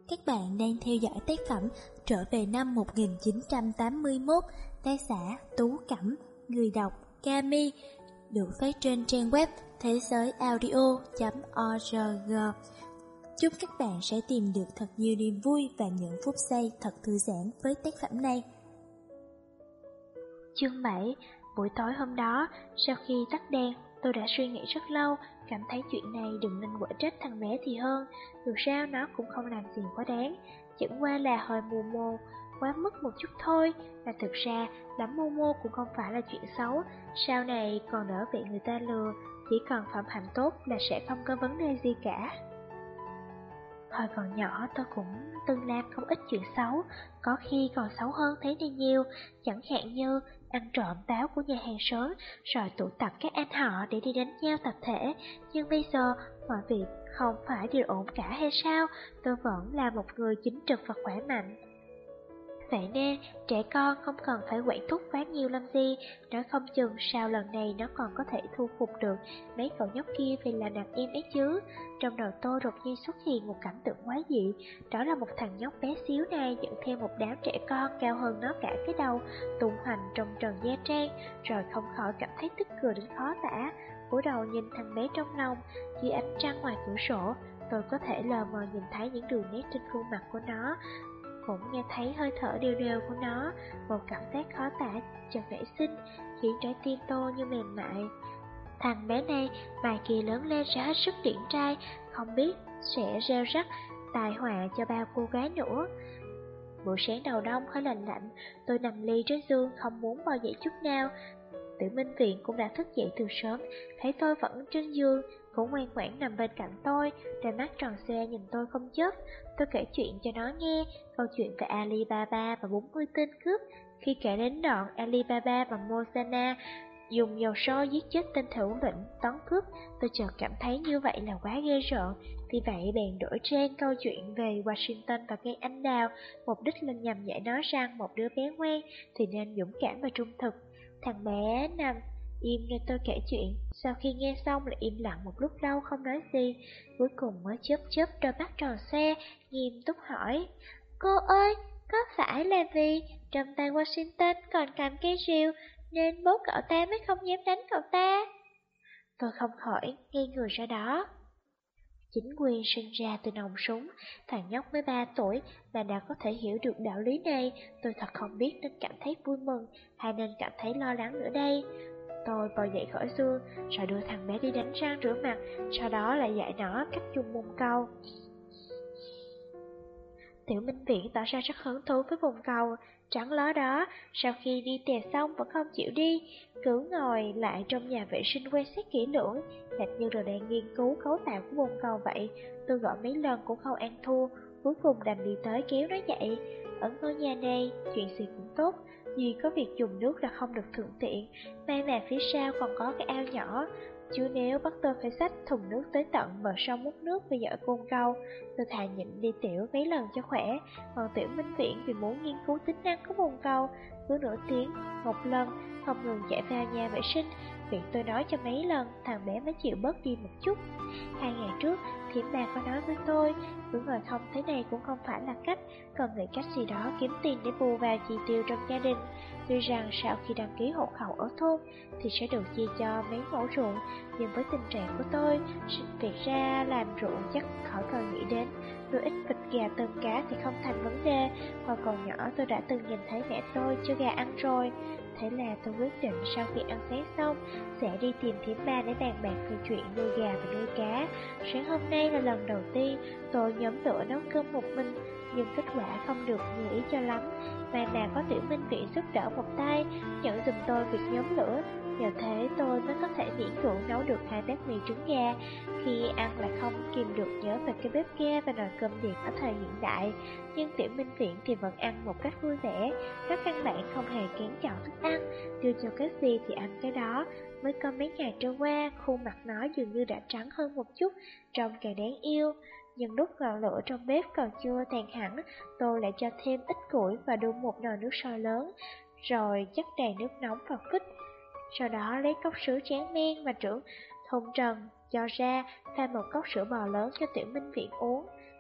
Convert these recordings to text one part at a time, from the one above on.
Các bạn đang theo dõi tác phẩm Trở về năm 1981, tác giả Tú Cẩm, người đọc Kami, được phát trên trang web thế giới audio.org. Chúc các bạn sẽ tìm được thật nhiều niềm vui và những phút giây thật thư giãn với tác phẩm này. Chương 7. Buổi tối hôm đó, sau khi tắt đèn, tôi đã suy nghĩ rất lâu, cảm thấy chuyện này đừng nên quở trách thằng bé thì hơn. Dù sao nó cũng không làm gì quá đáng, chẳng qua là hơi mù mô, quá mức một chút thôi. Mà thực ra, lắm mù mô cũng không phải là chuyện xấu, sau này còn đỡ bị người ta lừa, chỉ cần phẩm hạnh tốt là sẽ không có vấn đề gì cả. Hồi còn nhỏ tôi cũng từng làm không ít chuyện xấu, có khi còn xấu hơn thế này nhiều, chẳng hạn như ăn trộm táo của nhà hàng xóm, rồi tụ tập các anh họ để đi đánh nhau tập thể. Nhưng bây giờ, mọi việc không phải đều ổn cả hay sao? Tôi vẫn là một người chính trực và khỏe mạnh. Vậy nên, trẻ con không cần phải quản thúc quá nhiều làm gì, nói không chừng sau lần này nó còn có thể thu phục được mấy cậu nhóc kia về là đàn em ấy chứ. Trong đầu tôi đột nhiên xuất hiện một cảnh tượng quái dị, đó là một thằng nhóc bé xíu này dẫn theo một đám trẻ con cao hơn nó cả cái đầu, tung hoành trong trần gia trang, rồi không khỏi cảm thấy tức cười đến khó tả. Cúi đầu nhìn thằng bé trong lòng, dưới ánh trăng ngoài cửa sổ, tôi có thể lờ mờ nhìn thấy những đường nét trên khuôn mặt của nó, cũng nghe thấy hơi thở đều đều của nó. Một cảm giác khó tả chợt nảy sinh, khiến trái tim tôi như mềm mại. Thằng bé này mai kia lớn lên sẽ hết sức điển trai, không biết sẽ gieo rắc tai họa cho bao cô gái nữa. Buổi sáng đầu đông hơi lạnh lạnh, tôi nằm lì trên giường không muốn bò dậy chút nào. Tử Minh Viện cũng đã thức dậy từ sớm, thấy tôi vẫn trên giường, cũng ngoan ngoãn nằm bên cạnh tôi, đôi mắt tròn xoe nhìn tôi không chớp. Tôi kể chuyện cho nó nghe, câu chuyện về Alibaba và 40 tên cướp. Khi kể đến đoạn Alibaba và Mosana dùng dầu sôi giết chết tên thủ lĩnh toán cướp, tôi chợt cảm thấy như vậy là quá ghê rợn. Vì vậy bèn đổi trang câu chuyện về Washington và cây anh đào, mục đích là nhằm dạy nó rằng một đứa bé ngoan thì nên dũng cảm và trung thực. Thằng bé nằm im nghe tôi kể chuyện, sau khi nghe xong lại im lặng một lúc lâu không nói gì, cuối cùng mới chớp chớp đôi mắt tròn xoe, nghiêm túc hỏi: "Cô ơi, có phải là vì trong tay Washington còn cầm cây rìu nên bố cậu ta mới không dám đánh cậu ta?" Tôi không khỏi ngây người ra đó. Chính quyền sinh ra từ nòng súng, thằng nhóc mới 3 tuổi mà đã có thể hiểu được đạo lý này. Tôi thật không biết nên cảm thấy vui mừng hay nên cảm thấy lo lắng nữa đây. Tôi bò dậy khỏi giường, rồi đưa thằng bé đi đánh răng rửa mặt, sau đó lại dạy nó cách dùng bồn cầu. Tiểu Minh Viễn tỏ ra rất hứng thú với bồn cầu trắng ló đó, sau khi đi tè xong vẫn không chịu đi, cứ ngồi lại trong nhà vệ sinh quan sát kỹ lưỡng, hệt như là đang nghiên cứu cấu tạo của bồn cầu vậy. Tôi gọi mấy lần cũng không ăn thua, cuối cùng đành đi tới kéo nó dậy. Ở ngôi nhà này, chuyện gì cũng tốt, duy có việc dùng nước là không được thuận tiện, may mà phía sau còn có cái ao nhỏ. Chứ nếu bắt tôi phải xách thùng nước tới tận bờ sông múc nước và dở cồn câu, tôi thà nhịn đi tiểu mấy lần cho khỏe. Còn Tiểu Minh Viễn vì muốn nghiên cứu tính năng của bồn cầu, cứ nửa tiếng một lần không ngừng chạy vào nhà vệ sinh. Việc tôi nói cho mấy lần, thằng bé mới chịu bớt đi một chút. 2 ngày trước, Thiểm bà có nói với tôi, cứ ngồi không thế này cũng không phải là cách, cần nghĩ cách gì đó kiếm tiền để bù vào chi tiêu trong gia đình. Tuy rằng sau khi đăng ký hộ khẩu ở thôn thì sẽ được chia cho mấy mẫu ruộng, nhưng với tình trạng của tôi, việc ra làm ruộng chắc khỏi cần nghĩ đến. Nuôi ít vịt gà tôm cá thì không thành vấn đề. Hồi còn nhỏ tôi đã từng nhìn thấy mẹ tôi cho gà ăn rồi. Thế là tôi quyết định sau khi ăn sáng xong sẽ đi tìm Thiểm ba để bàn bạc về chuyện nuôi gà và nuôi cá. Sáng hôm nay là lần đầu tiên tôi nhóm lửa nấu cơm một mình, nhưng kết quả không được như ý cho lắm. May mà có Tiểu Minh Viễn giúp đỡ một tay, nhận giùm tôi việc nhóm lửa. Nhờ thế tôi mới có thể miễn cưỡng nấu được 2 bát mì trứng gà. Khi ăn lại không kìm được nhớ về cái bếp ga và nồi cơm điện ở thời hiện đại. Nhưng Tiểu Minh Viễn thì vẫn ăn một cách vui vẻ, các căn bản không hề kén chọn thức ăn, đưa cho cái gì thì ăn cái đó. Mới có mấy ngày trôi qua, khuôn mặt nó dường như đã trắng hơn một chút, trông càng đáng yêu. Nhưng lúc ngọn lửa trong bếp còn chưa tàn hẳn, tôi lại cho thêm ít củi và đun một nồi nước sôi lớn, rồi chắc tràn nước nóng vào phích. Sau đó lấy cốc sứ tráng men mà trưởng thùng trần cho ra, pha một cốc sữa bò lớn cho Tiểu Minh Viễn uống.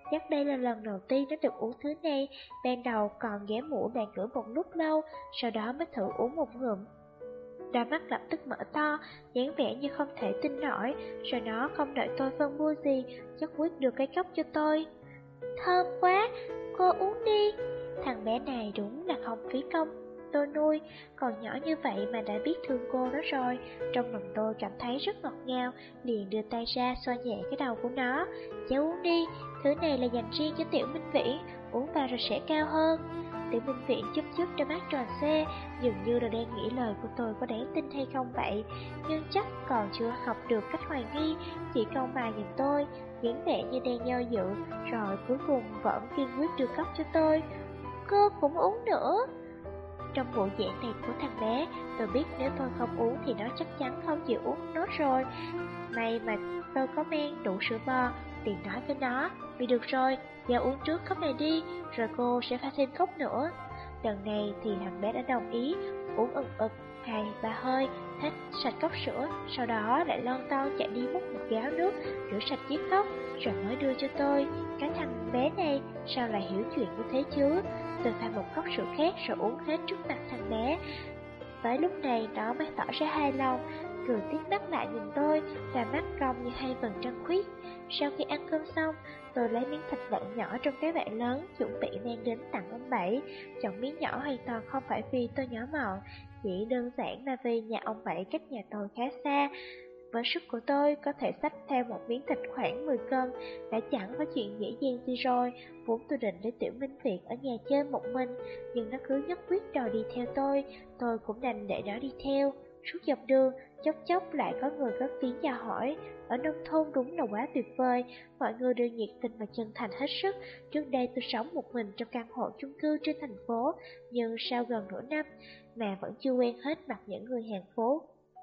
chắc đây là lần đầu tiên nó được uống thứ này. Ban đầu còn ghé mũi bạn ngửi một lúc lâu, sau đó mới thử uống một ngụm. Đôi mắt lập tức mở to, dáng vẻ như không thể tin nổi, rồi nó không đợi tôi phân bua gì, chất quyết được cái cốc cho tôi. Thơm quá, cô uống đi. Thằng bé này đúng là không phí công tôi nuôi, còn nhỏ như vậy mà đã biết thương cô nó rồi. Trong lòng tôi cảm thấy rất ngọt ngào, liền đưa tay ra xoa nhẹ cái đầu của nó. Cháu uống đi, thứ này là dành riêng cho Tiểu Minh Vĩ, uống vào rồi sẽ cao hơn. Tiểu Minh Vĩ chớp chớp đôi mắt tròn xe, dường như là đang nghĩ lời của tôi có đáng tin hay không vậy, nhưng chắc còn chưa học được cách hoài nghi, chỉ câu mày nhìn tôi, dáng vẻ như đang do dự, rồi cuối cùng vẫn kiên quyết đưa cốc cho tôi. Cô cũng uống nữa. Trong bộ dạng này của thằng bé, tôi biết nếu tôi không uống thì nó chắc chắn không chịu uống nốt rồi. May mà tôi có mang đủ sữa bò, liền nói với nó, vì được rồi, giờ uống trước cốc này đi, rồi cô sẽ pha thêm cốc nữa. Lần này thì thằng bé đã đồng ý, uống ực 2-3 hơi, hết sạch cốc sữa, sau đó lại lon ton chạy đi múc một gáo nước, rửa sạch chiếc cốc, rồi mới đưa cho tôi. Cái thằng bé này sao lại hiểu chuyện như thế chứ? Tôi pha một cốc sữa khác rồi uống hết trước mặt thằng bé. Tới lúc này nó mới tỏ ra hài lòng, cười tít mắt lại nhìn tôi, và mắt cong như hai vầng trăng khuyết. Sau khi ăn cơm xong, tôi lấy miếng thịt lợn nhỏ trong cái bát lớn, chuẩn bị mang đến tặng ông Bảy. Chọn miếng nhỏ hoàn toàn không phải vì tôi nhỏ mọn, chỉ đơn giản là vì nhà ông Bảy cách nhà tôi khá xa. Với sức của tôi có thể xách theo một miếng thịt khoảng 10 cân, đã chẳng có chuyện dễ dàng gì rồi. Vốn tôi định để Tiểu Minh Việt ở nhà chơi một mình, nhưng nó cứ nhất quyết đòi đi theo tôi cũng đành để nó đi theo. Suốt dọc đường, chốc lại có người góp tiếng chào hỏi. Ở nông thôn đúng là quá tuyệt vời, mọi người đều nhiệt tình và chân thành hết sức. Trước đây tôi sống một mình trong căn hộ chung cư trên thành phố, nhưng sau gần nửa năm mà vẫn chưa quen hết mặt những người hàng phố.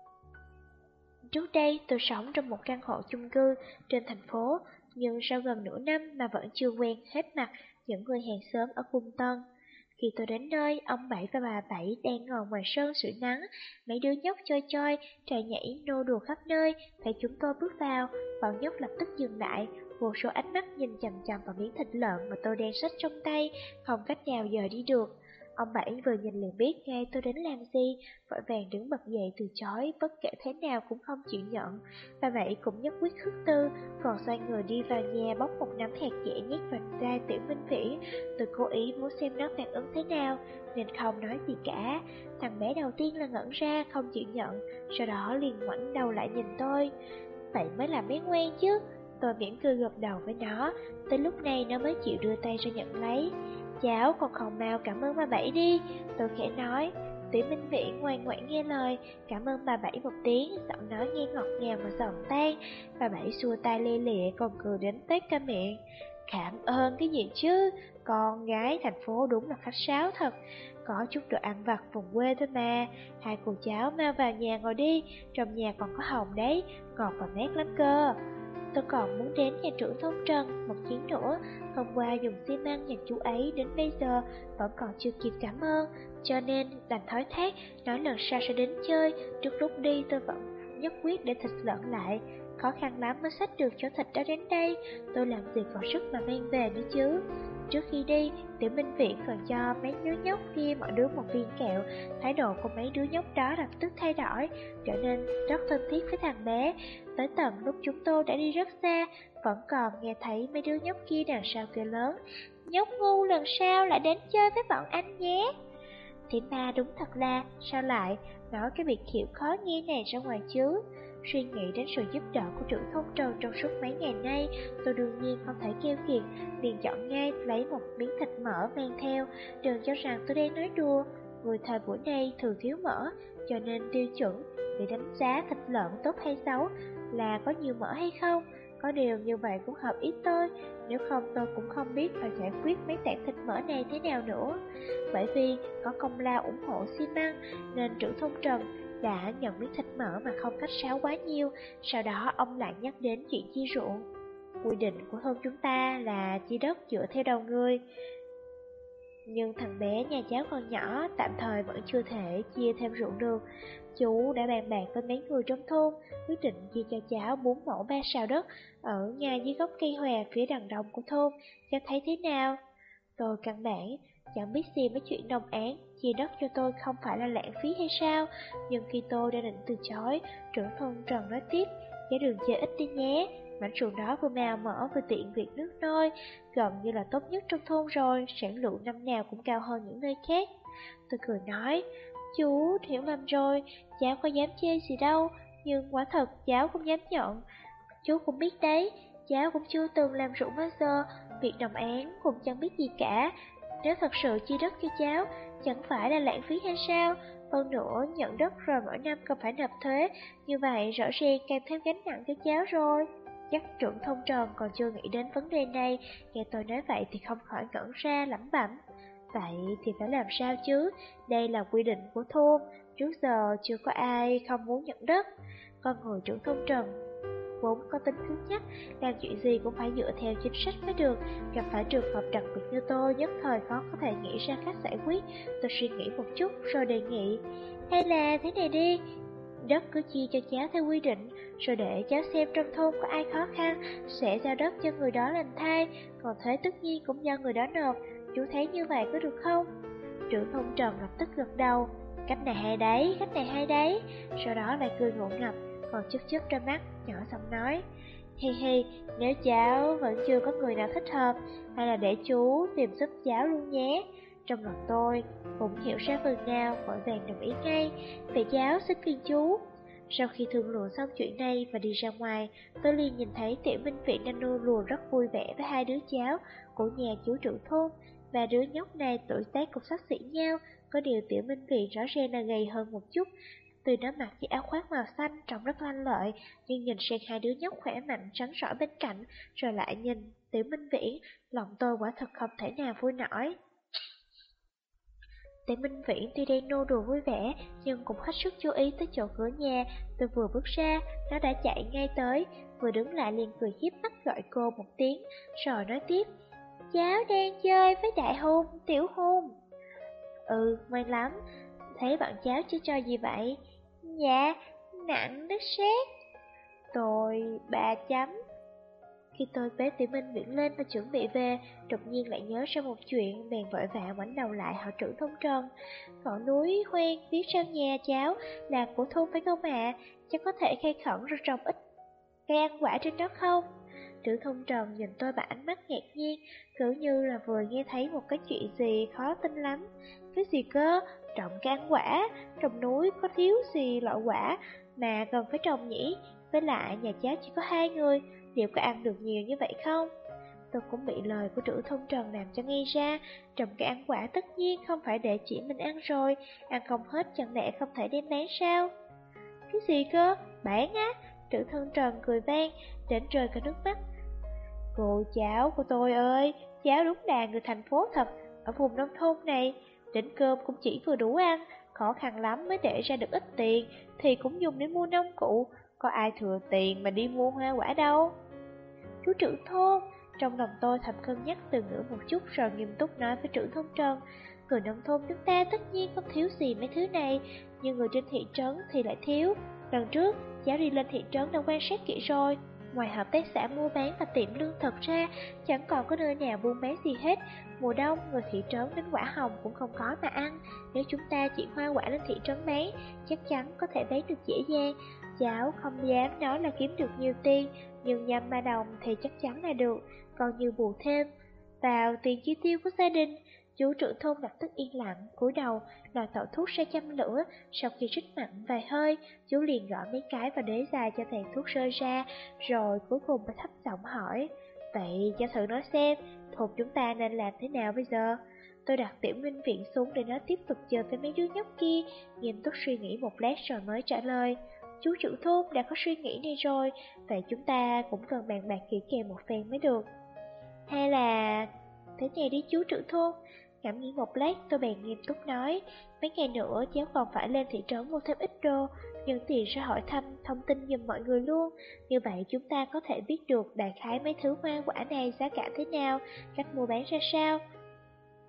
Trước đây tôi sống trong một căn hộ chung cư trên thành phố, nhưng sau gần nửa năm mà vẫn chưa quen hết mặt những người hàng xóm ở Cung Tân. Khi tôi đến nơi, ông Bảy và bà Bảy đang ngồi ngoài sân sưởi nắng, mấy đứa nhóc chơi trò nhảy nô đùa khắp nơi. Thấy chúng tôi bước vào, bọn nhóc lập tức dừng lại, vô số ánh mắt nhìn chằm chằm vào miếng thịt lợn mà tôi đang xách trong tay, không cách nào dời đi được. Ông Bảy vừa nhìn liền biết ngay tôi đến làm gì, vội vàng đứng bật dậy từ chối, bất kể thế nào cũng không chịu nhận. Bà Bảy cũng nhất quyết khước từ, còn xoay người đi vào nhà bóc một nắm hạt dẻ nhét vào tay Tiểu Minh Vĩ. Tôi cố ý muốn xem nó phản ứng thế nào, nên không nói gì cả. Thằng bé đầu tiên là ngẩn ra, không chịu nhận, sau đó liền ngoảnh đầu lại nhìn tôi. Vậy mới là bé ngoan chứ. Tôi mỉm cười gật đầu với nó, tới lúc này nó mới chịu đưa tay ra nhận lấy. Cháu còn không mau cảm ơn bà Bảy đi, tôi khẽ nói. Tiểu Minh Vĩ ngoan ngoãn nghe lời, cảm ơn bà Bảy một tiếng, giọng nói nghe ngọt ngào mà giòn tan. Bà Bảy xua tay lê lịa còn cười đến tét cả miệng. Cảm ơn cái gì chứ, con gái thành phố đúng là khách sáo thật. Có chút đồ ăn vặt vùng quê thôi mà. Hai cô cháu mau vào nhà ngồi đi, trong nhà còn có hồng đấy, ngọt và mát lắm cơ. Tôi còn muốn đến nhà trưởng thôn Trần một chuyến nữa. Hôm qua dùng xi măng nhà chú ấy đến bây giờ vẫn còn chưa kịp cảm ơn, cho nên đành thói thác nói lần sau sẽ đến chơi. Trước lúc đi tôi vẫn nhất quyết để thịt lợn lại, khó khăn lắm mới xách được chỗ thịt đó đến đây. Tôi làm gì còn sức mà mang về nữa chứ. Trước khi đi, Tiểu Minh Viễn còn cho mấy đứa nhóc kia mỗi đứa một viên kẹo. Thái độ của mấy đứa nhóc đó lập tức thay đổi, trở nên rất thân thiết với thằng bé. Tới tận lúc chúng tôi đã đi rất xa, vẫn còn nghe thấy mấy đứa nhóc kia đằng sau kêu lớn: nhóc ngu, lần sau lại đến chơi với bọn anh nhé. Thì ma đúng thật là, sao lại nói cái biệt hiệu khó nghe này ra ngoài chứ. Suy nghĩ đến sự giúp đỡ của trưởng thôn Trần trong suốt mấy ngày nay, tôi đương nhiên không thể keo kiệt, liền chọn ngay lấy một miếng thịt mỡ mang theo. Đừng cho rằng tôi đang nói đùa, người thời buổi này thường thiếu mỡ, cho nên tiêu chuẩn để đánh giá thịt lợn tốt hay xấu là có nhiều mỡ hay không. Có điều như vậy cũng hợp ý tôi, nếu không tôi cũng không biết phải giải quyết mấy tảng thịt mỡ này thế nào nữa. Bởi vì có công lao ủng hộ xi măng nên trưởng thôn Trần đã nhận miếng thịt mỡ mà không khách sáo quá nhiều. Sau đó ông lại nhắc đến chuyện chia ruộng. Quy định của thôn chúng ta là chia đất dựa theo đầu người. Nhưng thằng bé nhà cháu còn nhỏ, tạm thời vẫn chưa thể chia thêm ruộng được. Chú đã bàn bạc với mấy người trong thôn, quyết định chia cho cháu 4 mẫu 3 sào đất ở ngay dưới gốc cây hòe phía đằng đông của thôn. Cháu thấy thế nào? Tôi căn bản chẳng biết gì mấy chuyện đồng án, chia đất cho tôi không phải là lãng phí hay sao. Nhưng khi tôi đã định từ chối, trưởng thôn Trần nói tiếp: "Giá đường chơi ít đi nhé, mảnh ruộng đó vừa màu mỡ vừa tiện việc nước nôi, gần như là tốt nhất trong thôn rồi, sản lượng năm nào cũng cao hơn những nơi khác." Tôi cười nói: "Chú hiểu lầm rồi, cháu có dám chê gì đâu, nhưng quả thật cháu không dám nhận. Chú cũng biết đấy, cháu cũng chưa từng làm ruộng bao giờ, việc đồng án cũng chẳng biết gì cả. Nếu thật sự chia đất cho cháu, chẳng phải là lãng phí hay sao? Hơn nữa, nhận đất rồi mỗi năm còn phải nộp thuế, như vậy rõ ràng càng thêm gánh nặng cho cháu rồi." Chắc trưởng thôn Trần còn chưa nghĩ đến vấn đề này, nghe tôi nói vậy thì không khỏi ngẩn ra lẩm bẩm: "Vậy thì phải làm sao chứ? Đây là quy định của thôn, trước giờ chưa có ai không muốn nhận đất." Con người trưởng thôn Trần vốn có tính cứng nhắc, làm chuyện gì cũng phải dựa theo chính sách mới được. Gặp phải trường hợp đặc biệt như tôi, nhất thời khó có thể nghĩ ra cách giải quyết. Tôi suy nghĩ một chút rồi đề nghị: "Hay là thế này đi, đất cứ chia cho cháu theo quy định, rồi để cháu xem trong thôn có ai khó khăn, sẽ giao đất cho người đó làm thay, còn thuế tất nhiên cũng do người đó nộp. Chú thấy như vậy có được không?" Trưởng thôn Trần lập tức gật đầu: "Cách này hay đấy, cách này hay đấy." Sau đó lại cười ngộ ngập, còn chớp chớp ra mắt, nhỏ giọng nói: "Hi hi, nếu cháu vẫn chưa có người nào thích hợp, hay là để chú tìm giúp cháu luôn nhé." Trong lòng tôi cũng hiểu ra phần nào, vội vàng đồng ý ngay: "Vậy cháu xin phiền chú." Sau khi thương lượng xong chuyện này và đi ra ngoài, tôi liền nhìn thấy Tiểu Minh Viện đang nô đùa rất vui vẻ với hai đứa cháu của nhà chú trưởng thôn. Và đứa nhóc này tuổi tác cũng xấp xỉ nhau, có điều Tiểu Minh Viện rõ ràng là gầy hơn một chút. Tuy nó mặc chiếc áo khoác màu xanh trông rất lanh lợi, nhưng nhìn sang hai đứa nhóc khỏe mạnh trắng rõ bên cạnh, rồi lại nhìn Tiểu Minh Viễn, lòng tôi quả thật không thể nào vui nổi. Tiểu Minh Viễn tuy đang nô đùa vui vẻ, nhưng cũng hết sức chú ý tới chỗ cửa nhà. Tôi vừa bước ra, nó đã chạy ngay tới, vừa đứng lại liền cười hiếp mắt gọi cô một tiếng, rồi nói tiếp: "Cháu đang chơi với Đại Hùng, Tiểu Hùng." "Ừ, may lắm. Thấy bạn cháu chứ cho gì vậy?" "Dạ, nặng đất sét." "Tôi 3 chấm." Khi tôi bế Tiểu Minh Viễn lên và chuẩn bị về, đột nhiên lại nhớ ra một chuyện, bèn vội vã ngoảnh đầu lại hỏi trưởng thôn Trần: "Ngọn núi hoang phía sau nhà cháu là của thôn phải không ạ? Cháu có thể khai khẩn rồi trồng ít cây ăn quả trên đó không?" Trưởng thôn Trần nhìn tôi bằng ánh mắt ngạc nhiên, cứ như là vừa nghe thấy một cái chuyện gì khó tin lắm. "Cái gì cơ? Trồng cây ăn quả? Trong núi có thiếu gì loại quả mà cần phải trồng nhỉ? Với lại nhà cháu chỉ có 2 người, liệu có ăn được nhiều như vậy không?" Tôi cũng bị lời của trưởng thôn Trần làm cho nghi ra. Trồng cây ăn quả tất nhiên không phải để chỉ mình ăn rồi, ăn không hết chẳng lẽ không thể đem bán sao? "Cái gì cơ? Bán á?" Trưởng thôn Trần cười vang, đến rơi cả nước mắt. "Cô cháu của tôi ơi, cháu đúng là người thành phố thật. Ở vùng nông thôn này, đến cơm cũng chỉ vừa đủ ăn, khó khăn lắm mới để ra được ít tiền, thì cũng dùng để mua nông cụ, có ai thừa tiền mà đi mua hoa quả đâu." "Chú trưởng thôn." Trong lòng tôi thầm cân nhắc từ ngữ một chút rồi nghiêm túc nói với trưởng thôn Trần: "Người nông thôn chúng ta tất nhiên không thiếu gì mấy thứ này, nhưng người trên thị trấn thì lại thiếu. Lần trước, cháu đi lên thị trấn đã quan sát kỹ rồi. Ngoài hợp tác xã mua bán và tiệm lương thực ra, chẳng còn có nơi nào buôn bán gì hết. Mùa đông, người thị trấn đến quả hồng cũng không có mà ăn. Nếu chúng ta chuyển hoa quả lên thị trấn bán, chắc chắn có thể bán được dễ dàng. Cháu không dám nói là kiếm được nhiều tiền, nhưng nhăm ba đồng thì chắc chắn là được, còn như bù thêm vào tiền chi tiêu của gia đình." Chú trưởng thôn lập tức yên lặng, cúi đầu, lòi tẩu thuốc ra châm lửa. Sau khi rít mạnh vài hơi, chú liền gõ mấy cái vào đế dài cho tàn thuốc rơi ra, rồi cuối cùng mới thấp giọng hỏi: "Vậy cho thử nói xem, thôn chúng ta nên làm thế nào bây giờ?" Tôi đặt Tiểu Minh Viện xuống để nó tiếp tục chơi với mấy đứa nhóc kia, nghiêm túc suy nghĩ một lát rồi mới trả lời: "Chú trưởng thôn đã có suy nghĩ này rồi, vậy chúng ta cũng cần bàn bạc kỹ càng một phen mới được. Hay là thế này đi chú trưởng thôn." Ngẫm nghĩ một lát, tôi bèn nghiêm túc nói: "Mấy ngày nữa cháu còn phải lên thị trấn mua thêm ít đồ, nhân tiền ra hỏi thăm thông tin giùm mọi người luôn. Như vậy chúng ta có thể biết được đại khái mấy thứ hoa quả này giá cả thế nào, cách mua bán ra sao.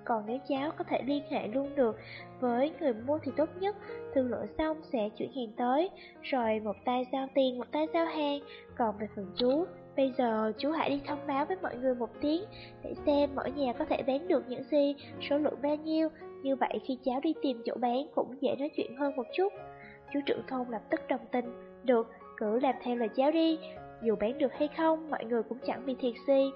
còn nếu cháu có thể liên hệ luôn được với người mua thì tốt nhất. Thương lượng xong sẽ chuyển hàng tới, rồi một tay giao tiền, một tay giao hàng. Còn về phần chú, bây giờ chú hãy đi thông báo với mọi người một tiếng, để xem mỗi nhà có thể bán được những gì, số lượng bao nhiêu. Như vậy khi cháu đi tìm chỗ bán cũng dễ nói chuyện hơn một chút. Chú trưởng thôn lập tức đồng tình. Được, cứ làm theo lời cháu đi. Dù bán được hay không, mọi người cũng chẳng bị thiệt gì.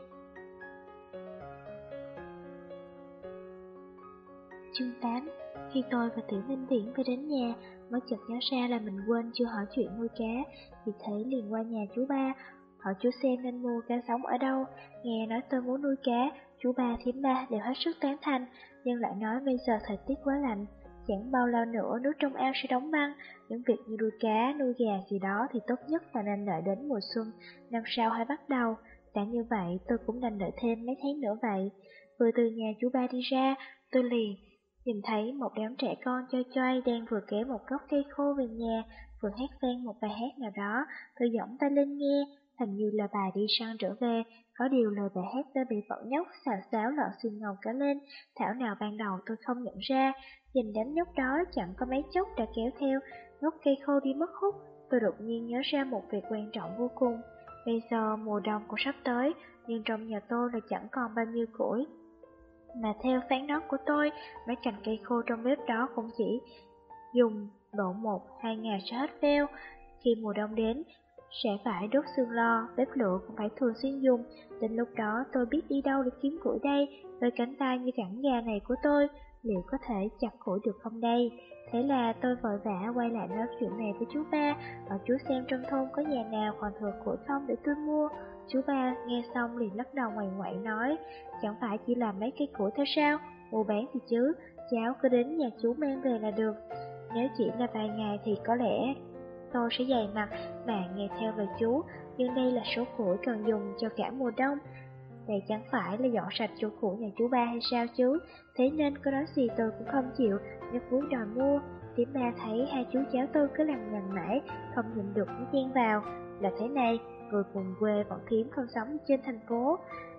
Chương 8. Khi tôi và Tiểu Minh Viễn về đến nhà, mới chợt nhớ ra là mình quên chưa hỏi chuyện nuôi cá. Vì thế liền qua nhà chú ba, hỏi chú xem nên mua cá sống ở đâu. Nghe nói tôi muốn nuôi cá, chú ba thím ba đều hết sức tán thành, nhưng lại nói bây giờ thời tiết quá lạnh, chẳng bao lâu nữa nước trong ao sẽ đóng băng. Những việc như nuôi cá, nuôi gà gì đó thì tốt nhất là nên đợi đến mùa xuân, năm sau hãy bắt đầu. Đã như vậy tôi cũng đành đợi thêm mấy tháng nữa vậy. Vừa từ nhà chú ba đi ra, tôi liền nhìn thấy một đám trẻ con choi choi đang vừa kéo một gốc cây khô về nhà, vừa hát vang một bài hát nào đó. Tôi giỏng tay lên nghe, hình như là bài đi săn trở về. Có điều lời bài hát đã bị bọn nhóc xào xáo lọt xì ngầu cả lên, thảo nào ban đầu tôi không nhận ra. Nhìn đám nhóc đó chẳng có mấy chốc đã kéo theo gốc cây khô đi mất hút. Tôi đột nhiên nhớ ra một việc quan trọng vô cùng. Bây giờ mùa đông cũng sắp tới, nhưng trong nhà tôi là chẳng còn bao nhiêu củi. Mà theo phán đoán của tôi, mấy cành cây khô trong bếp đó cũng chỉ dùng độ 1-2 ngày sẽ hết veo. Khi mùa đông đến, sẽ phải đốt xương lo, bếp lửa cũng phải thường xuyên dùng. Đến lúc đó tôi biết đi đâu để kiếm củi đây. Với cánh tay như cẳng gà này của tôi, liệu có thể chặt củi được không đây? Thế là tôi vội vã quay lại nói chuyện này với chú ba, bảo chú xem trong thôn có nhà nào còn thừa củi không để tôi mua. Chú ba nghe xong liền lắc đầu ngoằn ngoại nói, chẳng phải chỉ làm mấy cây củi thôi sao, mua bán thì chứ, cháu cứ đến nhà chú mang về là được. Nếu chỉ là vài ngày thì có lẽ tôi sẽ dày mặt mà nghe theo lời chú, nhưng đây là số củi cần dùng cho cả mùa đông. Đây chẳng phải là dọn sạch chỗ cũ nhà chú ba hay sao chứ, thế nên có nói gì tôi cũng không chịu, nhấc cúi đòi mua. Thím ba thấy hai chú cháu tôi cứ lằng nhằng mãi, không nhịn được mới chen vào. Là thế này, người cùng quê bọn thím không sống trên thành phố,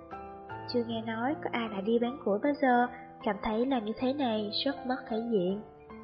chưa nghe nói có ai lại đi bán củi bao giờ, cảm thấy làm như thế này rất mất thể diện.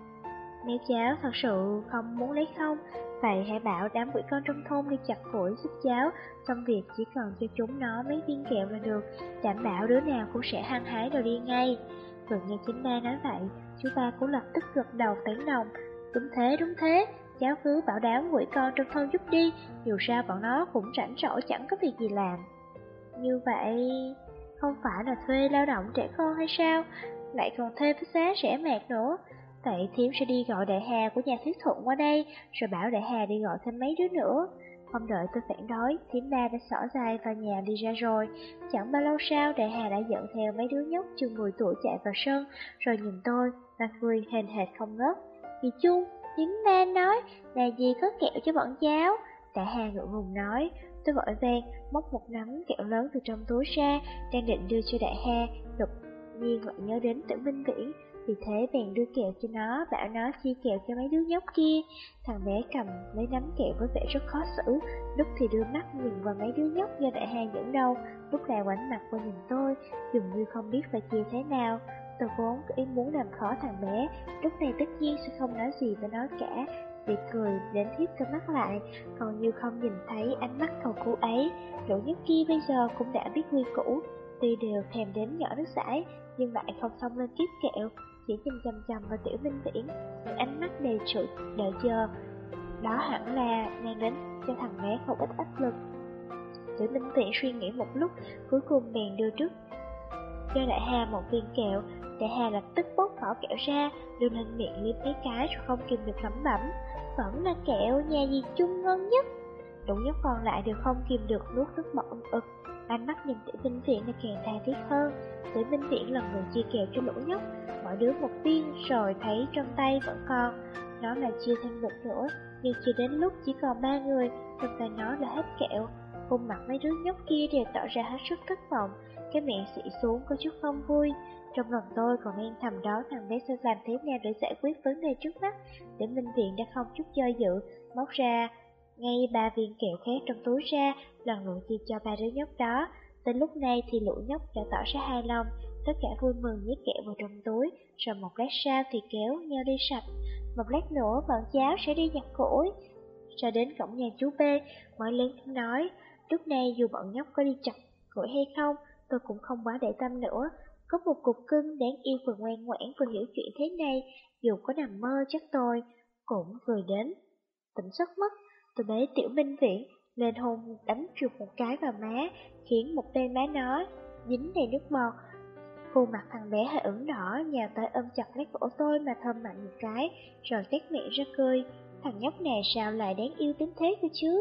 Nếu cháu thật sự không muốn lấy không, vậy hãy bảo đám quỷ con trong thôn đi chặt củi giúp cháu, xong việc chỉ cần cho chúng nó mấy viên kẹo là được, đảm bảo đứa nào cũng sẽ hăng hái rồi đi ngay. Vừa nghe chính ba nói vậy, chú ba cũng lập tức gật đầu tán đồng. Đúng thế, cháu cứ bảo đám quỷ con trong thôn giúp đi, dù sao bọn nó cũng rảnh rỗi chẳng có việc gì làm. Như vậy, không phải là thuê lao động trẻ con hay sao, lại còn thuê với giá rẻ mạt nữa. Vậy thím sẽ đi gọi đại hà của nhà Thiết Thuận qua đây, rồi bảo đại hà đi gọi thêm mấy đứa nữa. Không đợi tôi phản đối, thím ba đã xỏ giày vào nhà đi ra rồi. Chẳng bao lâu sau, đại hà đã dẫn theo mấy đứa nhóc chừng 10 tuổi chạy vào sân, rồi nhìn tôi, và cười hền hệt không ngớt. Dì Chung, thím ba nói là dì có kẹo cho bọn cháu. Đại hà ngượng ngùng nói. Tôi vội vàng móc một nắm kẹo lớn từ trong túi ra, đang định đưa cho đại hà, đột nhiên lại nhớ đến Tử Minh Viễn. Vì thế bèn đưa kẹo cho nó, bảo nó chia kẹo cho mấy đứa nhóc kia. Thằng bé cầm lấy nắm kẹo với vẻ rất khó xử, lúc thì đưa mắt nhìn vào mấy đứa nhóc do đại hà dẫn đầu, lúc lại ngoảnh mặt qua nhìn tôi, dường như không biết phải chia thế nào. Tôi vốn có ý muốn làm khó thằng bé, lúc này tất nhiên sẽ không nói gì với nó cả. Bị cười đến thiếp tôi mắt lại, còn như không nhìn thấy ánh mắt cầu cứu ấy. Lũ nhóc kia bây giờ cũng đã biết quy củ, tuy đều thèm đến nhỏ nước dãi, nhưng lại không xông lên kiếp kẹo, chỉ nhìn chằm chằm vào Tiểu Minh Viễn, những ánh mắt đầy sự đợi chờ. Đó hẳn là mang đến cho thằng bé không ít áp lực. Tiểu Minh Viễn suy nghĩ một lúc, cuối cùng bèn đưa trước cho đại hà một viên kẹo. Đại hà lập tức bóc vỏ kẹo ra, đưa lên miệng liếm mấy cái rồi không kìm được lẩm bẩm, vẫn là kẹo nhà dì Chung ngon nhất. Lũ nhóc còn lại đều không kìm được nuốt nước bọt ực. Ánh mắt nhìn Tiểu Minh Viễn là càng tha thiết hơn. Tiểu Minh Viễn lần người chia kẹo cho lũ nhóc, mỗi đứa một viên, rồi thấy trong tay vẫn còn, nó là chia thêm một nữa, nhưng chia đến lúc chỉ còn 3 người, trong tay nó là hết kẹo. Khuôn mặt mấy đứa nhóc kia đều tỏ ra hết sức thất vọng, cái miệng xị xuống có chút không vui. Trong lòng tôi còn đang thầm đoán thằng bé sẽ làm thế nào để giải quyết vấn đề trước mắt. Tiểu Minh Viễn đã không chút do dự, móc ra ngay 3 viên kẹo khác trong túi ra, lần lượt chia cho 3 đứa nhóc đó. Đến lúc này thì lũ nhóc đã tỏ ra hài lòng, tất cả vui mừng nhét kẹo vào trong túi, rồi một lát sau thì kéo nhau đi sạch. Một lát nữa bọn cháu sẽ đi nhặt củi. Ra đến cổng nhà chú B, ngoại lớn nói, lúc này dù bọn nhóc có đi chặt củi hay không, tôi cũng không quá để tâm nữa. Có một cục cưng đáng yêu vừa ngoan ngoãn vừa hiểu chuyện thế này, dù có nằm mơ chắc tôi cũng vừa đến. Tỉnh giấc mất, tôi bế Tiểu Minh Viễn lên hôn đấm chuột một cái vào má, khiến một bên má nó dính đầy nước bọt. Khuôn mặt thằng bé hơi ửng đỏ, nhào tới ôm chặt lấy cổ tôi mà thơm mạnh một cái, rồi tét miệng ra cười. Thằng nhóc này sao lại đáng yêu đến thế cơ chứ?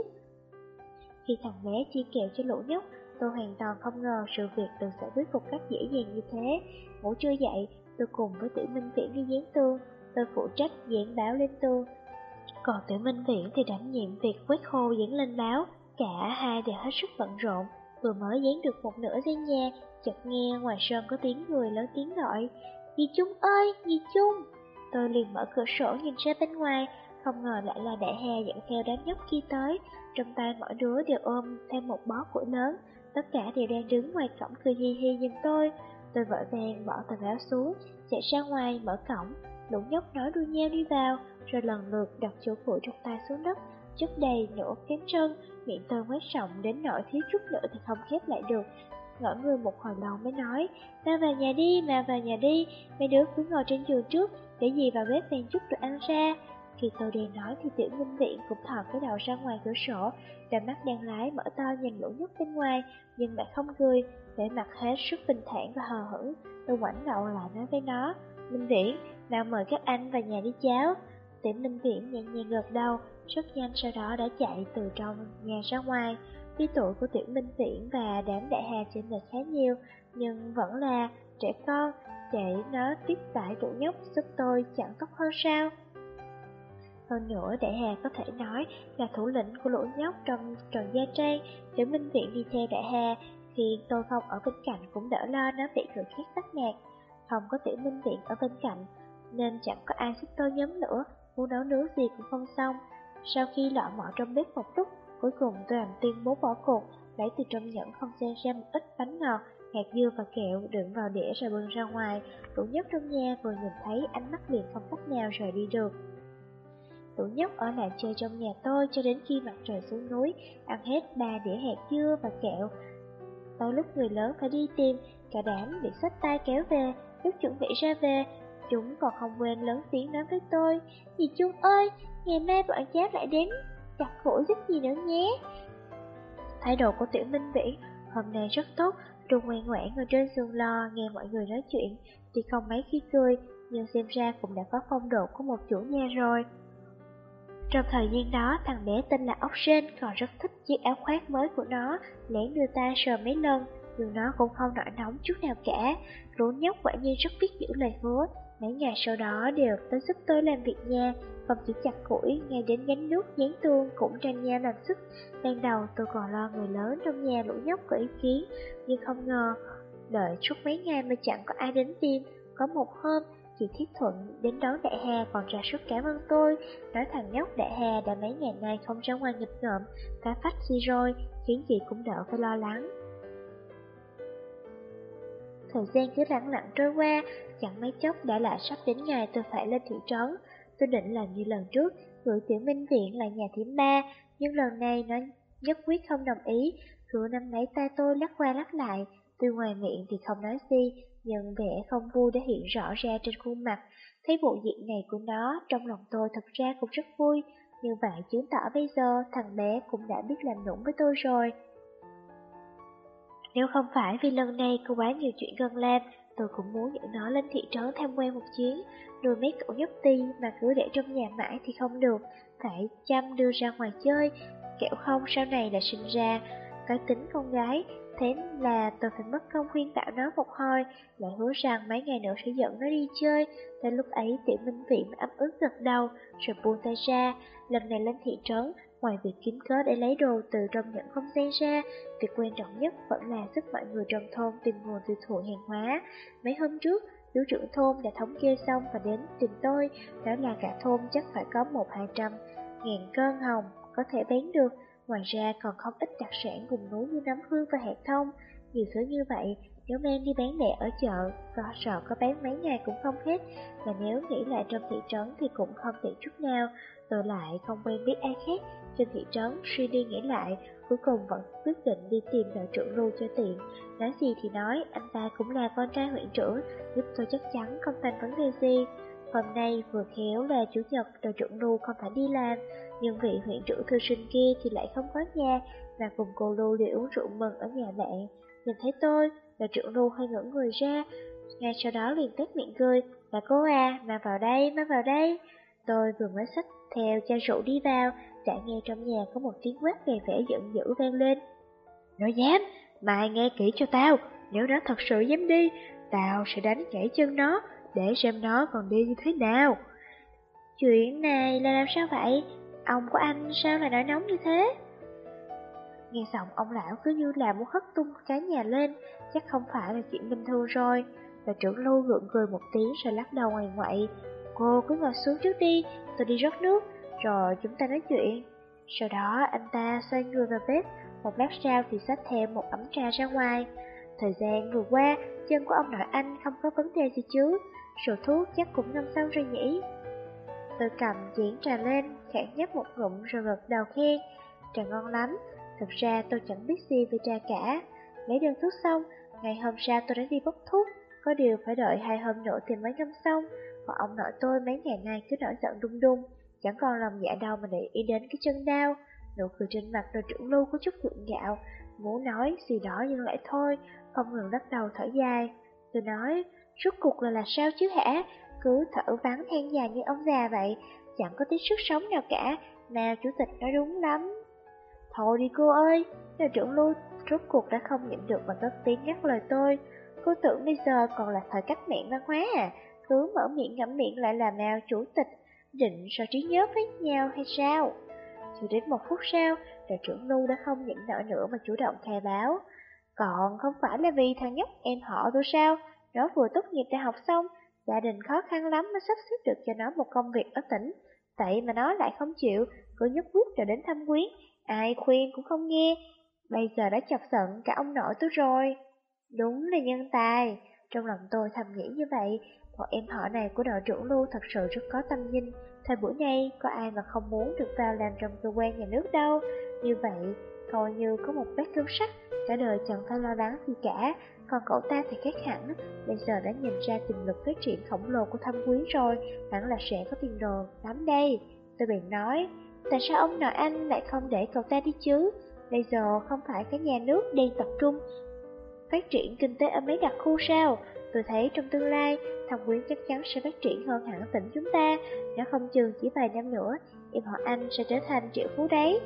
Khi thằng bé chia kẹo cho lũ nhóc, tôi hoàn toàn không ngờ sự việc được giải quyết một cách dễ dàng như thế. Ngủ chưa dậy, tôi cùng với Tiểu Minh Viễn đi dán tường, tôi phụ trách dán báo lên tường. Còn Tiểu Minh Viễn thì đảm nhiệm việc quét khô dán lên báo, cả hai đều hết sức bận rộn. Vừa mới dán được một nửa dây nhà, chợt nghe ngoài sân có tiếng người lớn tiếng gọi, Dì Chung ơi, dì Chung! Tôi liền mở cửa sổ nhìn ra bên ngoài, không ngờ lại là Đại Hà dẫn theo đám nhóc kia tới. Trong tay mỗi đứa đều ôm thêm một bó củi lớn, tất cả đều đang đứng ngoài cổng cười hi hi nhìn tôi. Tôi vội vàng bỏ tờ báo xuống, chạy ra ngoài mở cổng. Lũ nhóc nói đua nhau đi vào, rồi lần lượt đặt chỗ củi trong tay xuống đất, chất đầy nửa cánh chân. Miệng tôi ngoét rộng đến nỗi thiếu chút nữa thì không khép lại được. Ngỡ người một hồi lâu mới nói, mau vào nhà đi, mau vào nhà đi, mấy đứa cứ ngồi trên giường trước, để dì vào bếp mang chút đồ ăn ra. Khi tôi đang nói thì Tiểu Minh Viễn cũng thò cái đầu ra ngoài cửa sổ, đôi mắt đang lái mở to nhìn lũ nhóc bên ngoài, nhưng lại không cười, vẻ mặt hết sức bình thản và hờ hững. Tôi ngoảnh đầu lại nói với nó, Minh Viễn, nào mời các anh vào nhà đi cháu. Tiểu Minh Viễn nhẹ nhàng gật đầu, rất nhanh sau đó đã chạy từ trong nhà ra ngoài. Tuy tuổi của Tiểu Minh Viễn và đám Đại Hà chênh lệch khá nhiều, nhưng vẫn là trẻ con, để nó tiếp đãi lũ nhóc giúp tôi chẳng tốt hơn sao. Hơn nữa, Đại Hà có thể nói là thủ lĩnh của lũ nhóc trong trò gia trang. Tiểu Minh Viễn đi theo Đại Hà, thì tôi không ở bên cạnh cũng đỡ lo nó bị người khác bắt nạt. Không có Tiểu Minh Viễn ở bên cạnh, nên chẳng có ai giúp tôi nhóm nữa, muốn nấu nướng gì cũng không xong. Sau khi lọ mọ trong bếp một lúc, cuối cùng tôi làm tuyên bố bỏ cuộc, lấy từ trong nhẫn không gian ra một ít bánh ngọt, hạt dưa và kẹo đựng vào đĩa rồi bưng ra ngoài. Lũ nhóc trong nhà vừa nhìn thấy ánh mắt liền không cách nào rời đi được. Lũ nhóc ở lại chơi trong nhà tôi cho đến khi mặt trời xuống núi, ăn hết 3 đĩa hạt dưa và kẹo. Tới lúc người lớn phải đi tìm, cả đám bị xách tay kéo về. Lúc chuẩn bị ra về, chúng còn không quên lớn tiếng nói với tôi, Dì Chung ơi, ngày mai bọn cháu lại đến chặt củi giúp gì nữa nhé. Thái độ của Tiểu Minh Viễn hôm nay rất tốt, luôn ngoan ngoãn ngồi trên giường lo nghe mọi người nói chuyện, thì không mấy khi cười, nhưng xem ra cũng đã có phong độ của một chủ nhà rồi. Trong thời gian đó, thằng bé tên là Ốc Sên còn rất thích chiếc áo khoác mới của nó, lén đưa ta sờ mấy lần, nhưng nó cũng không nổi nóng chút nào cả. Lũ nhóc quả nhiên rất biết giữ lời hứa, mấy ngày sau đó đều tới giúp tôi làm việc nhà, không chỉ chặt củi, ngay đến gánh nước, dán tường cũng tranh nhau làm sức. Ban đầu tôi còn lo người lớn trong nhà lũ nhóc có ý kiến, nhưng không ngờ, đợi suốt mấy ngày mà chẳng có ai đến tìm. Có một hôm, chị Thiết Thuận đến đón Đại Hà còn ra sức cảm ơn tôi, nói thằng nhóc Đại Hà đã mấy ngày nay không ra ngoài nghịch ngợm, phá phách gì rồi, khiến chị cũng đỡ phải lo lắng. Thời gian cứ lặng lặng trôi qua, chẳng mấy chốc đã lại sắp đến ngày tôi phải lên thị trấn. Tôi định làm như lần trước, gửi Tiểu Minh Viện lại nhà thím ba, nhưng lần này nó nhất quyết không đồng ý, cứ nắm lấy tay tôi lắc qua lắc lại. Tuy ngoài miệng thì không nói gì, nhưng vẻ không vui đã hiện rõ ra trên khuôn mặt. Thấy bộ diện này của nó, trong lòng tôi thật ra cũng rất vui. Như vậy chứng tỏ bây giờ thằng bé cũng đã biết làm nũng với tôi rồi. Nếu không phải vì lần này có quá nhiều chuyện cần làm, tôi cũng muốn dẫn nó lên thị trấn tham quan một chuyến. Nuôi mấy cậu nhóc ti mà cứ để trong nhà mãi thì không được, phải chăm đưa ra ngoài chơi, kẻo không sau này lại sinh ra cái tính con gái. Thế là tôi phải mất công khuyên bảo nó một hồi, lại hứa rằng mấy ngày nữa sẽ dẫn nó đi chơi. Tới lúc ấy Tiểu Minh Viện ấm ức gật đầu, rồi buông tay ra. Lần này lên thị trấn, ngoài việc kiếm cớ để lấy đồ từ trong nhẫn không gian ra, việc quan trọng nhất vẫn là giúp mọi người trong thôn tìm nguồn tiêu thụ hàng hóa. Mấy hôm trước, chú trưởng thôn đã thống kê xong và đến tìm tôi, nói là cả thôn chắc phải có 100-200 ngàn cân hồng có thể bán được. Ngoài ra còn không ít đặc sản vùng núi như nấm hương và hạt thông. Nhiều thứ như vậy, Nếu mang đi bán lẻ ở chợ, sợ có bán mấy ngày cũng không hết, mà nếu nghĩ lại trong thị trấn thì cũng không tiện chút nào. Tôi lại không quen biết ai khác trên thị trấn, suy đi nghĩ lại, cuối cùng vẫn quyết định đi tìm đội trưởng Lưu cho tiện. Nói gì thì nói, anh ta cũng là con trai huyện trưởng, giúp tôi chắc chắn không thành vấn đề gì. Hôm nay vừa khéo là chủ nhật, đội trưởng Lưu không phải đi làm, nhưng vị huyện trưởng thư sinh kia thì lại không có nhà, mà cùng cô Lưu đi uống rượu mừng ở nhà bạn. Nhìn thấy tôi, đội trưởng Lưu hơi ngẩng người ra, ngay sau đó liền tét miệng cười, là cô à, mà vào đây, mà vào đây. Tôi vừa mới xách theo chai rượu đi vào, đã nghe trong nhà có một tiếng quát về vẻ giận dữ vang lên. Nó dám, mày nghe kỹ cho tao, nếu nó thật sự dám đi, tao sẽ đánh gãy chân nó, để xem nó còn đi như thế nào. Chuyện này là làm sao vậy? Ông của anh sao lại nổi nóng như thế? Nghe xong ông lão cứ như là muốn hất tung cái nhà lên, chắc không phải là chuyện bình thường rồi. Và trưởng Lưu gượng cười một tiếng rồi lắc đầu ngoài ngoại. Cô cứ ngồi xuống trước đi, tôi đi rót nước, rồi chúng ta nói chuyện. Sau đó anh ta xoay người vào bếp, một lát sau thì xách theo một ấm trà ra ngoài. Thời gian vừa qua, chân của ông nội anh không có vấn đề gì chứ, rượu thuốc chắc cũng ngâm xong rồi nhỉ. Tôi cầm chén trà lên, khẽ nhấp một ngụm rồi gật đầu khen. Trà ngon lắm, thực ra tôi chẳng biết gì về trà cả. Lấy đơn thuốc xong, ngày hôm sau tôi đã đi bốc thuốc, có điều phải đợi 2 hôm nữa thì mới ngâm xong. Còn ông nội tôi mấy ngày nay cứ nổi giận đung đung, chẳng còn lòng dạ đâu mà để ý đến cái chân đau. Nụ cười trên mặt đội trưởng Lưu có chút gượng gạo, muốn nói gì đó nhưng lại thôi, không ngừng lắc đầu thở dài. Tôi nói, rốt cuộc là sao chứ hả? Cứ thở vắng than dài như ông già vậy, chẳng có tí sức sống nào cả, nào chủ tịch nói đúng lắm. Thôi đi cô ơi, đội trưởng Lưu rốt cuộc đã không nhịn được mà cất tiếng ngắt lời tôi. Cô tưởng bây giờ còn là thời cách mạng văn hóa à, cứ mở miệng ngậm miệng lại là nào chủ tịch, định so trí nhớ với nhau hay sao? Chỉ đến 1 phút sau, đội trưởng Lưu đã không nhịn nổi nữa mà chủ động khai báo. Còn không phải là vì thằng nhóc em họ tôi sao? Nó vừa tốt nghiệp đại học xong, gia đình khó khăn lắm mới sắp xếp được cho nó một công việc ở tỉnh. Vậy mà nó lại không chịu, cứ nhất quyết rồi đến thăm quyến, ai khuyên cũng không nghe. Bây giờ đã chọc giận cả ông nội tôi rồi. Đúng là nhân tài, trong lòng tôi thầm nghĩ như vậy. Bọn em họ này của đội trưởng Lưu thật sự rất có tâm nhìn. Thời buổi này có ai mà không muốn được vào làm trong cơ quan nhà nước đâu. Như vậy coi như có một vết cứu sắt, cả đời chẳng phải lo lắng gì cả. Còn cậu ta thì khác hẳn, bây giờ đã nhìn ra tiềm lực phát triển khổng lồ của Thâm Quyến rồi, hẳn là sẽ có tiền đồ lắm đây. Tôi bèn nói, tại sao ông nội anh lại không để cậu ta đi chứ? Bây giờ không phải cả nhà nước đang tập trung phát triển kinh tế ở mấy đặc khu sao? Tôi thấy trong tương lai, Thâm Quyến chắc chắn sẽ phát triển hơn hẳn tỉnh chúng ta. Nếu không chừng chỉ vài năm nữa, em họ anh sẽ trở thành triệu phú đấy.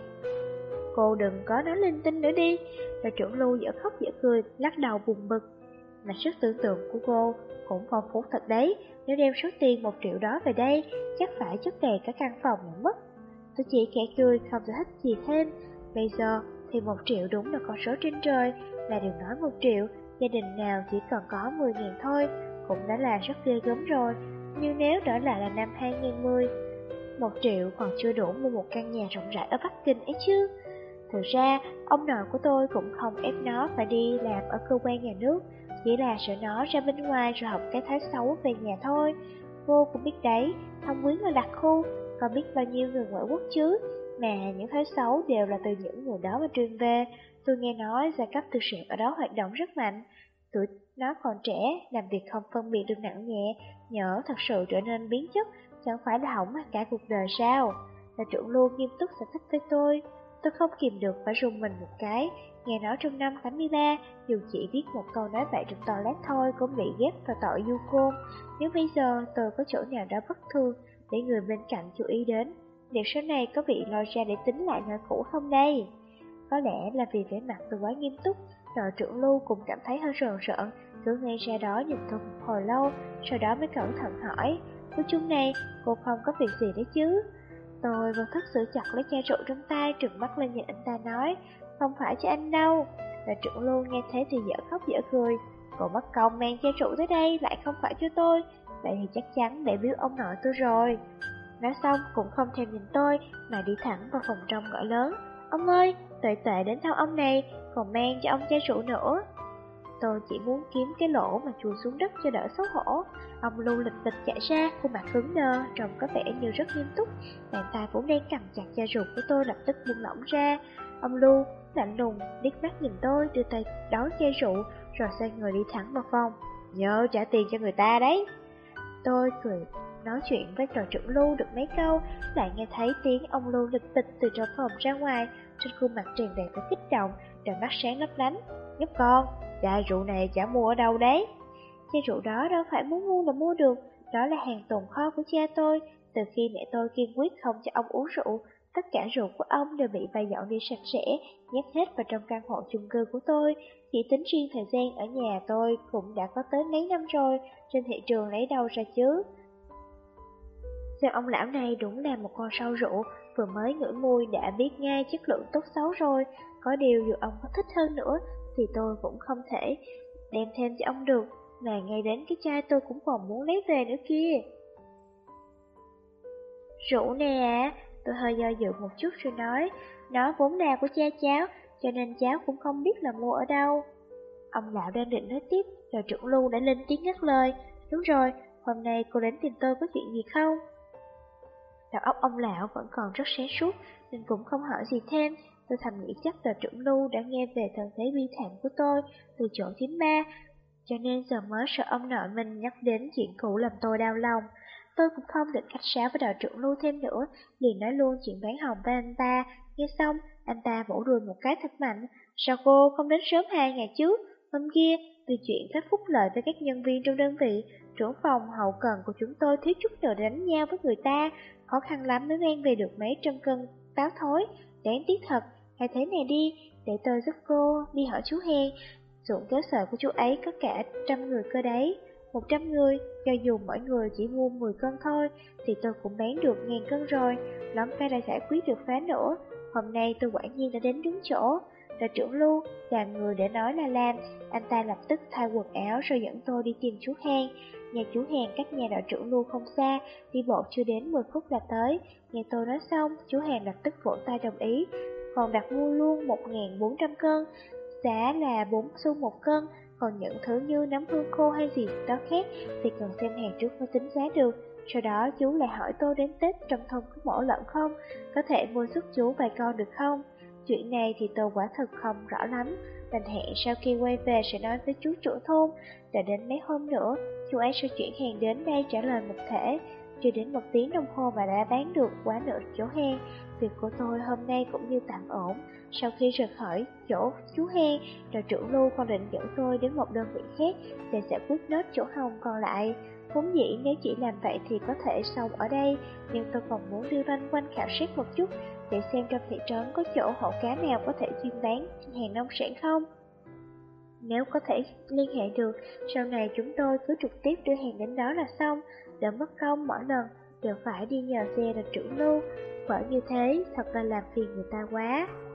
Cô đừng có nói linh tinh nữa đi. Đội trưởng Lưu dở khóc dở cười, lắc đầu buồn bực. Mà sức tưởng tượng của cô cũng phong phú thật đấy. Nếu đem số tiền 1 triệu đó về đây, chắc phải chất đầy cả căn phòng mà mất. Tôi chỉ khẽ cười, không thể thích gì thêm. Bây giờ thì 1 triệu đúng là con số trên trời. Là đừng nói 1 triệu, gia đình nào chỉ cần có 10.000 thôi cũng đã là rất ghê gớm rồi. Nhưng nếu đổi lại là năm 2010, 1 triệu còn chưa đủ mua một căn nhà rộng rãi ở Bắc Kinh ấy chứ. Thực ra, ông nội của tôi cũng không ép nó phải đi làm ở cơ quan nhà nước, chỉ là sợ nó ra bên ngoài rồi học cái thái xấu về nhà thôi. Cô cũng biết đấy, Thâm Quyến là đặc khu, còn biết bao nhiêu người ngoại quốc chứ, mà những thái xấu đều là từ những người đó mà truyền về. Tôi nghe nói giai cấp tư sản ở đó hoạt động rất mạnh, tuổi nó còn trẻ, làm việc không phân biệt được nặng nhẹ, nhỡ thật sự trở nên biến chất, chẳng phải là hỏng cả cuộc đời sao? Là trưởng Lưu nghiêm túc giải thích với tôi không kìm được phải rùng mình một cái. Nghe nói trong năm 83, dù chỉ biết một câu nói vậy trong toilet thôi cũng bị ghép vào tội du côn. Nếu bây giờ tôi có chỗ nào đó bất thường để người bên cạnh chú ý đến, liệu sau này có bị lôi ra để tính lại nơi cũ không đây? Có lẽ là vì vẻ mặt tôi quá nghiêm túc, đội trưởng Lưu cũng cảm thấy hơi rờn rợn, cứ ngay ra đó nhìn tôi một hồi lâu, sau đó mới cẩn thận hỏi, cô Chung này, cô không có việc gì đấy chứ? Tôi vô thức giữ chặt lấy chai rượu trong tay, trừng mắt lên nhìn anh ta nói, không phải cho anh đâu. Và trưởng Lưu nghe thế thì dở khóc dở cười, cô mất công mang chai rượu tới đây lại không phải cho tôi, vậy thì chắc chắn để biếu ông nội tôi rồi. Nói xong cũng không thèm nhìn tôi mà đi thẳng vào phòng trong gọi lớn, ông ơi, Tuệ Tuệ đến thăm ông này, còn mang cho ông chai rượu nữa. Tôi chỉ muốn kiếm cái lỗ mà chui xuống đất cho đỡ xấu hổ. Ông Lưu lịch vịch chạy ra, khuôn mặt cứng đơ, trông có vẻ như rất nghiêm túc. Bàn tay vốn đang cầm chặt da ruột của tôi lập tức buông lỏng ra. Ông Lưu lạnh lùng liếc mắt nhìn tôi, đưa tay đón chai rượu, rồi xoay người đi thẳng vào phòng. Nhớ trả tiền cho người ta đấy. Tôi cười nói chuyện với trò trưởng Lưu được mấy câu, lại nghe thấy tiếng ông Lưu lịch vịch từ trong phòng ra ngoài, trên khuôn mặt tràn đầy vẻ kích động, đôi mắt sáng lấp lánh. Nhóc con, chai rượu này chả mua ở đâu đấy? Chai rượu đó đâu phải muốn mua là mua được, đó là hàng tồn kho của cha tôi. Từ khi mẹ tôi kiên quyết không cho ông uống rượu, tất cả rượu của ông đều bị bà dọn đi sạch sẽ, nhét hết vào trong căn hộ chung cư của tôi. Chỉ tính riêng thời gian ở nhà tôi cũng đã có tới mấy năm rồi, trên thị trường lấy đâu ra chứ. Xem ông lão này đúng là một con sâu rượu, vừa mới ngửi mùi đã biết ngay chất lượng tốt xấu rồi. Có điều dù ông có thích hơn nữa thì tôi cũng không thể đem thêm cho ông được, mà ngay đến cái chai tôi cũng còn muốn lấy về nữa kia. Rượu nè à, tôi hơi do dự một chút rồi nói, nó vốn là của cha cháu, cho nên cháu cũng không biết là mua ở đâu. Ông lão đang định nói tiếp, rồi trưởng Lưu đã lên tiếng ngắt lời. Đúng rồi, hôm nay cô đến tìm tôi có chuyện gì không? Đầu óc ông lão vẫn còn rất sáng suốt, nên cũng không hỏi gì thêm. Tôi thầm nghĩ chắc là trưởng Lưu đã nghe về thân thế bi thảm của tôi từ chỗ thím ba, cho nên giờ mới sợ ông nội mình nhắc đến chuyện cũ làm tôi đau lòng. Tôi cũng không định khách sáo với đạo trưởng Lưu thêm nữa, liền nói luôn chuyện bán hồng với anh ta. Nghe xong, anh ta vỗ đùi một cái thật mạnh. Sao cô không đến sớm 2 ngày trước? Hôm kia, vì chuyện phát phúc lợi với các nhân viên trong đơn vị, trưởng phòng hậu cần của chúng tôi thiếu chút nữa để đánh nhau với người ta, khó khăn lắm mới mang về được mấy trăm cân táo thối. Đáng tiếc thật, hay thế này đi, để tôi giúp cô đi hỏi chú Hen. Ruộng kéo sợi của chú ấy có cả 100 người cơ đấy. 100 người, cho dù mỗi người chỉ mua 10 cân thôi, thì tôi cũng bán được 1000 cân rồi, lắm cái đã giải quyết được phá nữa. Hôm nay tôi quả nhiên đã đến đúng chỗ. Đội trưởng Lưu, làm người để nói là làm, anh ta lập tức thay quần áo rồi dẫn tôi đi tìm chú Hang. Nhà chú Hang cách nhà đội trưởng Lưu không xa, đi bộ chưa đến 10 phút là tới. Nghe tôi nói xong, chú Hang lập tức vỗ tay đồng ý, còn đặt mua luôn 1400 cân, giá là 4 xu một cân. Còn những thứ như nấm hương khô hay gì đó khác thì cần xem hàng trước mới tính giá được. Sau đó chú lại hỏi tôi đến Tết trong thôn có mổ lợn không, có thể mua giúp chú vài con được không. Chuyện này thì tôi quả thật không rõ lắm, đành hẹn sau khi quay về sẽ nói với chú trưởng thôn. Đã đến mấy hôm nữa, chú ấy sẽ chuyển hàng đến đây trả lời một thể. Chưa đến 1 tiếng đồng hồ mà đã bán được quá nửa chỗ hang. Việc của tôi hôm nay cũng như tạm ổn. Sau khi rời khỏi chỗ chú hang, đội trưởng Lưu còn định dẫn tôi đến một đơn vị khác để giải quyết nốt chỗ hồng còn lại. Vốn dĩ nếu chỉ làm vậy thì có thể xong ở đây, nhưng tôi còn muốn đi loanh quanh khảo sát một chút để xem trong thị trấn có chỗ hộ cá nào có thể chuyên bán hàng nông sản không. Nếu có thể liên hệ được, sau này chúng tôi cứ trực tiếp đưa hàng đến đó là xong, đỡ mất công mỗi lần đều phải đi nhờ xe đội trưởng Lưu. Bởi như thế, thật là làm phiền người ta quá.